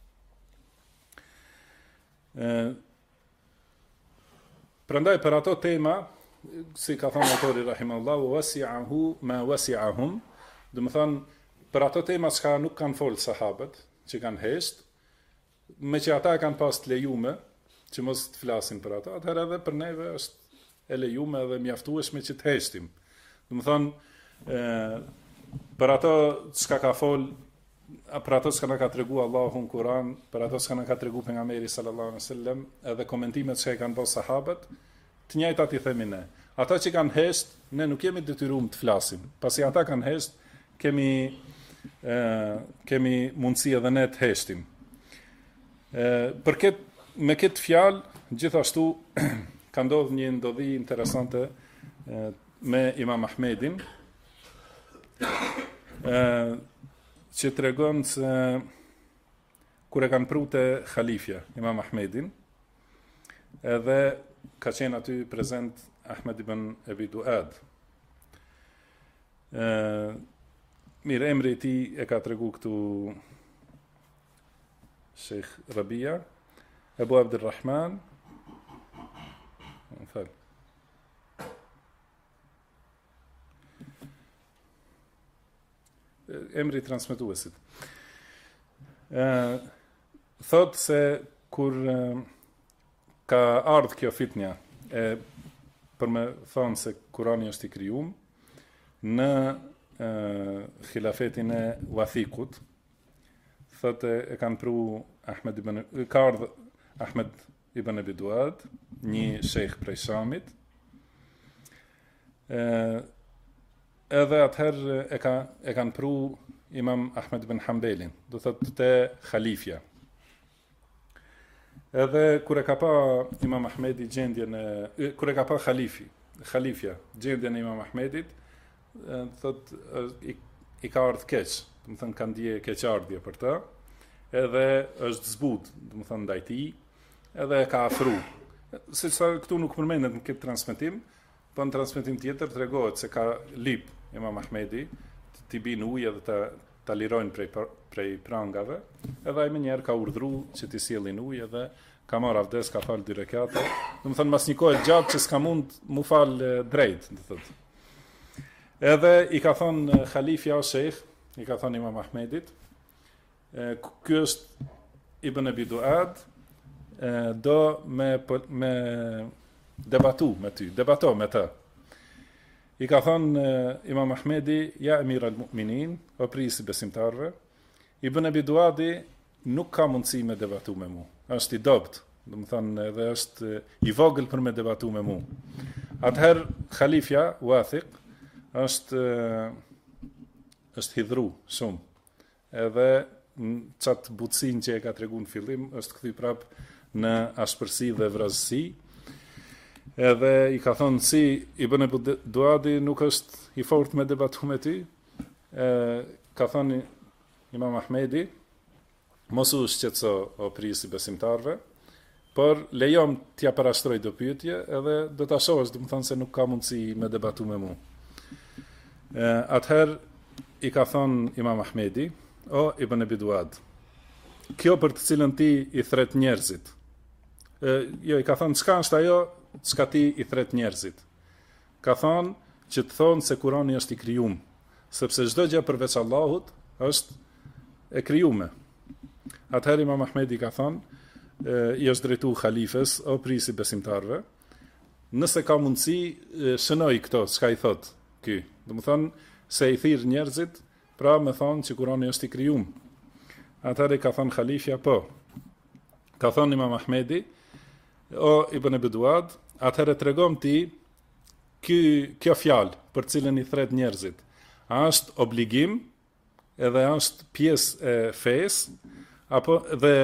Prandaj për ato tema, si ka thënë autori rahimahullahu, wasi'ahu ma wasi'ahum, do të thonë për ato tema që nuk kanë folë sahabët, që kanë hesht, me që ata kanë pas të lejume, që mos të flasin për ato, atëherë edhe për neve është e lejume dhe mjaftueshme që të heshtim. Do të thonë, për ato që ka folë, për ato që ka tregu Allahu në Kur'an, për ato që ka tregu pejgamberi sallallahu alaihi wasallam, edhe komentimet që kanë bërë sahabët, të njëjtat i themi ne. Ata që kanë hesht, ne nuk jemi detyruar të flasim. Pasi ata kanë hesht, kemi mundësi edhe ne të heshtim. Me këtë fjalë, gjithashtu ka ndodhur një ndodhi interesante me Imam Ahmedin, që tregon se kur e kanë prute Khalifja Imam Ahmedin, edhe ka qenë aty prezent Ahmed ibn Abi Duad. Mirë, emri i tij e ka tregu këtu Sheikh Rabia, Abu Abdurrahman, emri i transmetuesit. Thot se kur ka ardhur kjo fitnja, për me thonë se Kurani është i krijuar në khilafetin e Wathikut, thotë e kanë pru Ahmed ibn Abi Duad, një sheikh prej Shamit, edhe atëherë e kanë pru Imam Ahmed ibn Hanbalin, do thotë te Khalifja. Edhe kur e ka pa Imam Ahmedi gjendjen e kur e ka pa Khalifja gjendjen e Imam Ahmedit, thot i ka ardhur keq, do të thënë ka ndje keqardhje për të, edhe është zbut, do të thënë ndaj tij, edhe e ka afru. Siç këtu nuk përmendet në këtë transmetim, po në transmetim tjetër tregohet se ka lip Imam Ahmedi t'i bin ujë edhe ta lirojnë prej prangave, edhe ai më njëherë ka urdhëruar që t'i sjellin ujë edhe ka marrë avdes, ka fal 2 rekate. Do të thënë mas një kohë gjatë që s'ka mund mu fal drejt, do thotë. Edhe i ka thonë Khalifja o Sheikh, i ka thonë Imam Ahmedit, ky është Ibn Abi Duad, do me debatu me ty, debato me të. I ka thonë Imam Ahmedi, ja emir al-mu'minin, o prisi besimtarve, Ibn Abi Duadi nuk ka mundësi me debatu me mu, është i dobt, do të thonë edhe është i vogël për me debatu me mu. Atëherë Khalifja, Wathiq, është hidhru shumë, edhe qatë butësin që e ka tregu në fillim, është kthy prap në ashpërsi dhe vrasësi, edhe i ka thonë si Ibn Abi Duadi nuk është i fortë me debatu me ty, ka thonë Imam Ahmedi, mos u shqetëso o prisi besimtarve, por lejom t'ja parashtroj do pyetje, edhe do ta shohësh, do të thonë se nuk ka mundësi me debatu me mu. Atëherë i ka thonë Imam Ahmedi, o Ibn Abi Duad, kjo për të cilën ti i thret njerëzit. Jo, i ka thonë, çka është ajo, çka ti i thret njerëzit. Ka thonë që të thonë se Kurani është i krijuar, sepse çdo gjë përveç Allahut është e krijuar. Atëherë Imam Ahmedi ka thonë, i është drejtu Khalifes, o prisi besimtarve, nëse ka mundësi, shënoj këto, çka i thot ky. Do të thonë se i thirr njerëzit, pra me thonë që Kurani është i krijuar. Atëherë ka thonë Khalifja, po. Ka thonë Imam Ahmedi, o Ibn Abi Duad, atëherë tregom ti kjo fjalë për cilën i thret njerëzit, a është obligim edhe është pjesë e fesë, apo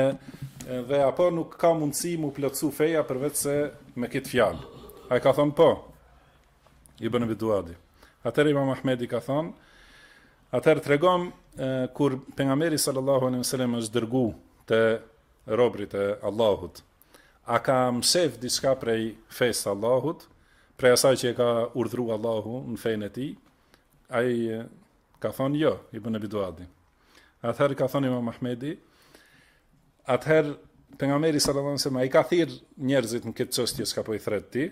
dhe apo nuk ka mundësi mu plotësu feja përveç se me këtë fjalë. Ai ka thonë po, Ibn Abi Duadi. Atëherë Imam Ahmedi ka thonë, atëherë tregom kur pejgamberi sallallahu alaihi wasallam është dërgu te robrit e Allahut, a ka mësef diçka prej fesë Allahut, prej asaj që e ka urdhëruar Allahu në fenë e tij? Ai ka thonë jo, Ibn Abi Duadi. Atëherë ka thonë Imam Ahmedi, atëherë pejgamberi sallallahu alaihi wasallam ai ka thirr njerëzit në këtë çështje çka po i thret ti,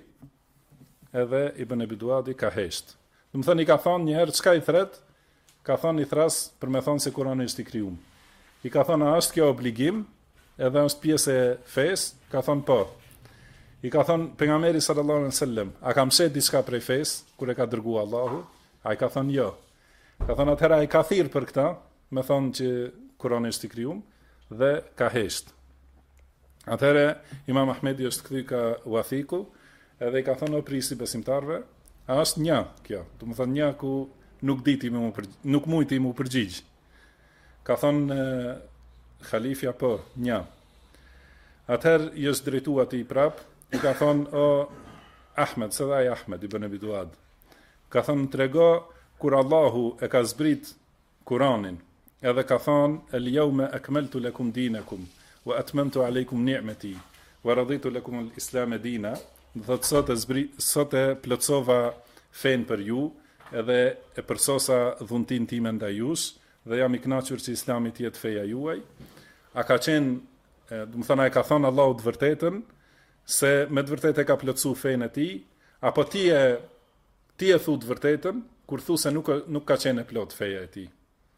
edhe Ibn Abi Duadi ka hesht. Do të thënë i ka thonë një herë çka i thret, ka thonë i thras për me thonë se Kurani është i krijuar. I ka thonë a është kjo obligim, edhe është pjesë e fesë, ka thonë po. I ka thonë pejgamberi sallallahu alaihi wasallam, a ka mësuar diçka prej fesë kur e ka dërguar Allahu? Ai ka thonë jo. Ka thonë atëherë ai ka thirr për këtë, me thonë që Kurani është i krijuar dhe ka hesht. Atëherë Imam Ahmedi është kthy ka wathiku, edhe i ka thonë o prisi besimtarve, a është një kjo, do të thonë një ku nuk diti nuk mujti mu përgjigj. Ka thonë Khalifja po, një. Atëherë i është drejtu ati prap, i ka thonë o Ahmed, se dhe Ahmed Ibn Abi Duad. Ka thonë trego kur Allahu e ka zbrit Kuranin, edhe ka thonë el yawma akmaltu lakum dinakum wa atmamtu alaykum ni'mati wa raditu lakum al-islam dina. Do thotë sot e plotësova fen për ju, edhe e përsosa dhuntin time ndaj jush, dhe jam i kënaqur që Islami të jetë feja juaj. A ka qenë, do të thonë, ai ka thonë Allahu të vërtetën, se me të vërtetë e ka plotësu fenë e tij, apo ti e thu të vërtetën, kur thu se nuk ka qenë e plot feja e tij.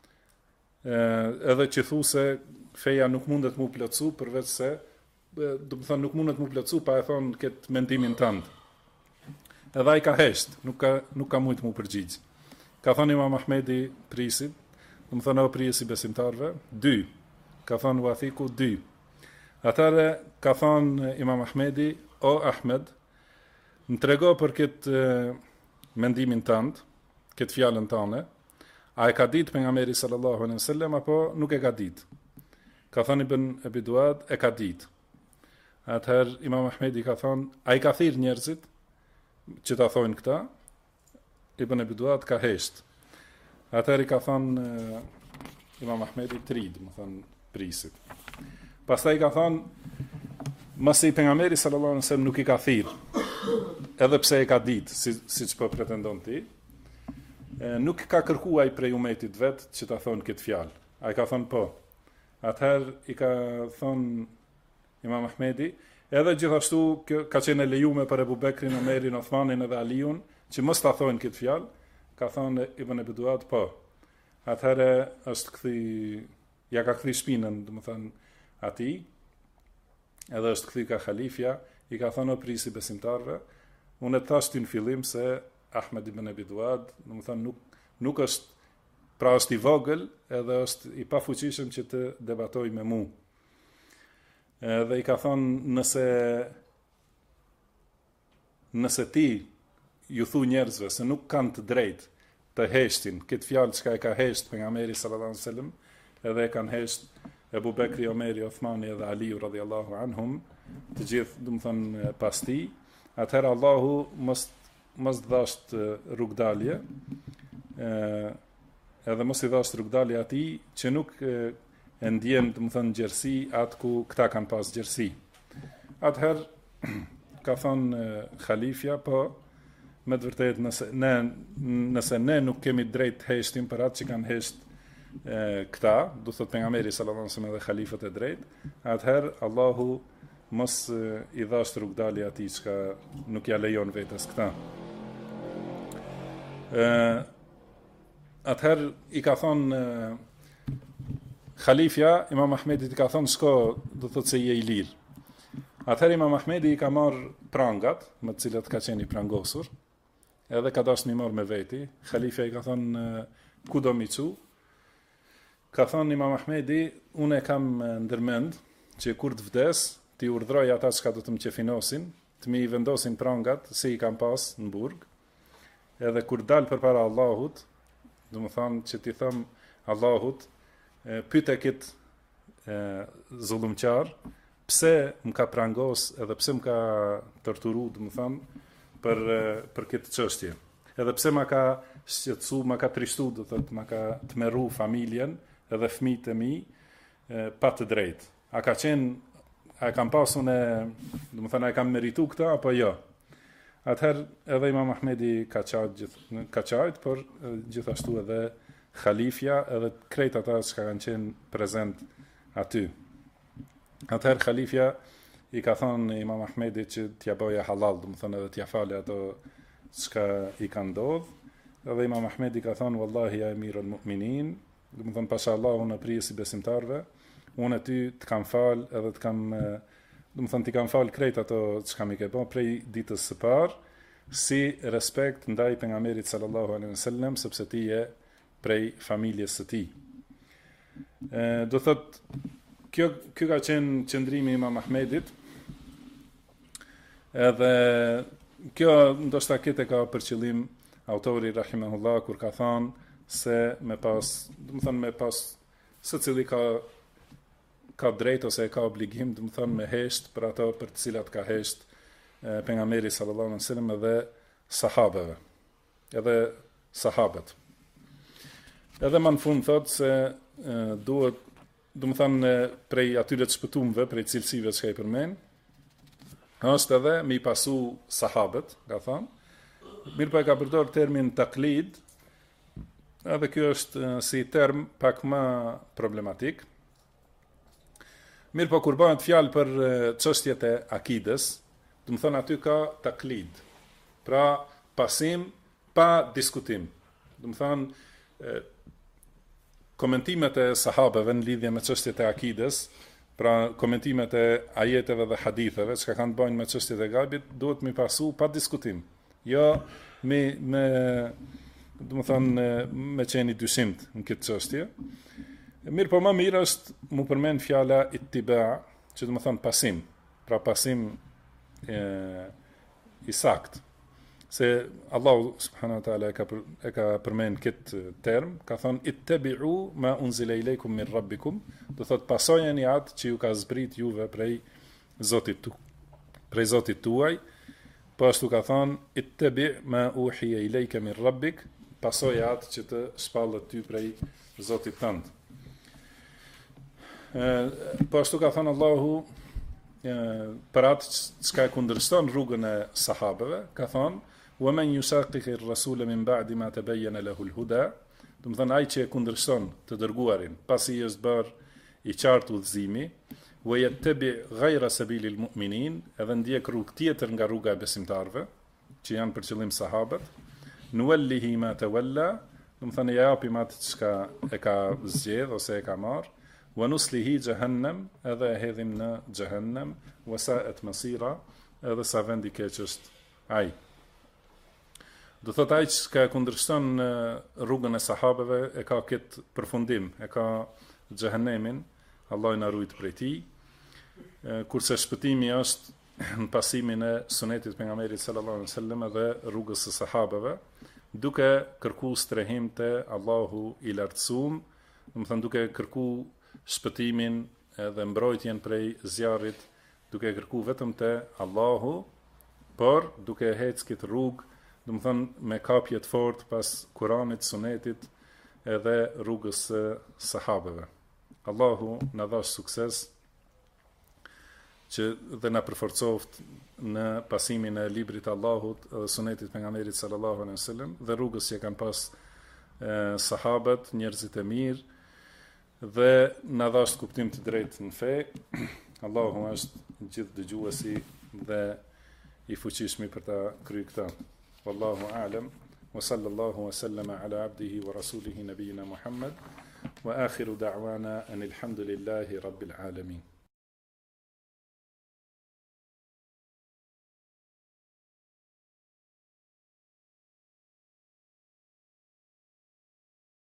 Edhe që thu se feja nuk mundet mu plotësu përveç se do të thonë nuk mundet mu plotësu pa e thonë këtë mendimin tënd. Edhe ai ka hesht, nuk ka mujt mu përgjigj. Ka thonë Imam Ahmedi prisit, do të thonë o prisi besimtarve, 2. Ka thonë wathiku 2. Atëre ka thonë Imam Ahmedi, o Ahmed, më trego për këtë mendimin tënd, këtë fjalën tënde, a e ka ditë pejgamberi sallallahu alaihi wasallam apo nuk e ka ditë? Ka thonë Ibn Abi Duad, e ka ditë. Atëherë Imam Ahmedi ka thonë, a i ka thirr njerëzit që ta thojnë këta? Ibn Abi Duad ka hesht. Atëherë i ka thonë Imam Ahmedi 3, më thonë prisit. Pastaj i ka thonë, masi pejgamberi sallallahu alaihi wasallam nuk i ka thirr, edhe pse e ka ditë, siç po pretendon ti, nuk ka kërkuar prej umetit vet që ta thonë këtë fjalë. Ai ka thonë po. Atëherë i ka thonë Imam Ahmedi, edhe gjithashtu ka qenë lejuar për Ebu Bekrin, Omerin, Othmanin edhe Aliun, që mos ta thonë këtë fjalë, ka thonë Ibn Abi Duad po. Atëherë ja ka kthy shpinën, do të thonë atij, edhe është kthy ka Khalifja, i ka thonë o prisi besimtarve, unë e thash ti në fillim se Ahmed Ibn Abi Duad, do të thonë nuk është, pra është i vogël, edhe është i pafuqishëm që të debatoj me mu. Dhe i ka thonë nëse ti ju thu njerëzve se nuk kanë të drejtë të heshtin këtë fjalë që e ka hesht pejgamberi sallallahu alaihi wasallam, edhe e kanë hesht Ebu Bekri, Omeri, Othmani edhe Aliu radhiyallahu anhum, të gjithë do të thonë pas tij, atëherë Allahu mos dhasht rrugdalje, edhe mos i dhasht rrugdalje atij që nuk e ndjen, do të thonë, gjerësi atë ku këta kanë pas gjerësi. Atëherë ka thonë Khalifja, po me të vërtetë nëse ne nuk kemi drejt heshtim për atë që kanë hesht këta, do thotë pejgamberi sallallahu alaihi wasallam dhe khalifët e drejt, atëherë Allahu mos i dhasht rrugdalje atij që nuk ja lejon vetes këta. Atëherë i ka thonë Khalifja, Imam Ahmedit i ka thonë shko, do thotë se je i lirë. Atëherë Imam Ahmedi i ka marrë prangat, me të cilat ka qenë i prangosur, edhe ka dashur mi marrë me veti. Khalifja i ka thonë ku do mi çu? Ka thonë Imam Ahmedi, unë e kam ndërmend që kur të vdes, ti urdhroj ata që do të më qefinosin, të mi vendosin prangat, si i kam pas në burg, edhe kur dal përpara Allahut, do të thonë që ti them Allahut, pyet e kët zullumqar, pse më ka prangos edhe pse më ka torturu, do të thonë për këtë çështje. Edhe pse ma ka shqetësu, ma ka trishtu, do thotë, ma ka tmerru familjen edhe fëmijët e mi pa të drejtë. A kam pasun do të thonë, a kam meritu këta, apo jo? Atëherë edhe Imam Ahmedi ka qajt, por gjithashtu edhe Khalifja edhe krejt ata që kanë qenë prezent aty. Atëherë Khalifja i ka thonë Imam Ahmedi që t'ja bëja halal, do të thonë edhe t'ja fale ato çka i ka ndodh. Edhe Imam Ahmedi ka thonë wallahi ya emirul mu'minin, do të thonë pasha Allahu në prijesi besimtarve, unë ty të kam fal edhe të kam do të thonë ti kam fal krejt ato çka më ke bën prej ditës së parë, si respekt ndaj pejgamberit sallallahu alaihi wasallam, sepse ti je prej familjes së tij. Do thot kjo ka qenë qëndrimi i Imam Ahmedit. Edhe kjo ndoshta këtë ka për qëllim autori rahimahullah kur ka thënë se me pas secili ka drejt ose ka obligim, do të thonë me hesht për ato për të cilat ka hesht pejgamberi sallallahu alaihi wasallam edhe sahabeve. Edhe sahabët. Edhe më në fund thotë se duhet, do të thonë prej atyre të shpëtuarve, prej cilësive që i përmend, është edhe me i pasu sahabët, ka thonë. Mirë po e ka përdor termin taklid, edhe kjo është si term pak më problematik. Mirë po kur bëhet fjalë për çështjet e akides, do të thonë aty ka taklid. Pra pasim pa diskutim. Do të thonë komentimet e sahabeve në lidhje me çështjet e akides, pra komentimet e ajeteve dhe haditheve që kanë të bëjnë me çështjet e gajbit, duhet mi pasu pa diskutim. Jo do të thonë me qenë i dyshimt në këtë çështje. Mirë po më mirë është mu përmend fjala ittiba, që do të thonë pasim. Pra pasim i sakt. Se Allahu subhanahu wa taala e ka përmend këtë term, ka thonë ittabi'u ma unzila ilaykum min rabbikum, do thot pasojeni atë që ju ka zbrit juve prej Zotit tuaj. Po ashtu ka thonë ittabi' ma uhiya ilayka min rabbik, pasoj atë që të shpallet ty prej Zotit tënd. Po ashtu ka thonë Allahu për atë që kundërshton rrugën e sahabeve, ka thonë وَمَنْ يُشَاقِقِ الرَّسُولَ مِنْ بَعْدِ مَا تَبَيَّنَ لَهُ الْهُدَى, do të thonë ai që e kundërshton të dërguarin pasi i është bërë i qartë udhëzimi, وَيَتَّبِعْ غَيْرَ سَبِيلِ الْمُؤْمِنِينَ, edhe ndjek rrugë tjetër nga rruga e besimtarëve, që janë për qëllim sahabët, نُوَلِّهِ مَا تَوَلَّى, do të thonë ja japim atë çka e ka zgjedh ose e ka marr, وَنُصْلِهِ جَهَنَّمَ, edhe e hedhim në xhehenem, وَسَاءَتْ مَصِيرًا, edhe sa vend i keq është ai. Do thot ai që kundërshton rrugën e sahabeve e ka këtë përfundim, e ka xhehenemin, Allah na ruaj prej tij. Kurse shpëtimi është në pasimin e sunetit pejgamberit sallallahu alaihi wasallam dhe rrugës së sahabeve, duke kërkuar strehim te Allahu i lartësuar, do të thënë duke kërkuar shpëtimin edhe mbrojtjen prej zjarrit, duke kërkuar vetëm te Allahu, por duke ecë këtë rrugë, do të thonë me kapje të fortë pas Kuranit, Sunetit edhe rrugës së sahabeve. Allahu na dhash sukses që dhe na përforcoft në pasimin e librit të Allahut dhe Sunetit pejgamberit sallallahu alaihi wasallam dhe rrugës që kanë pas sahabët, njerëzit e mirë, dhe na dhash kuptim të drejtë në fe. Allahu është gjithë dëgjuesi dhe i fuqishëm për ta kryer këtë. والله أعلم وصلى الله وسلم على عبده ورسوله نبينا محمد وآخر دعوانا أن الحمد لله رب العالمين.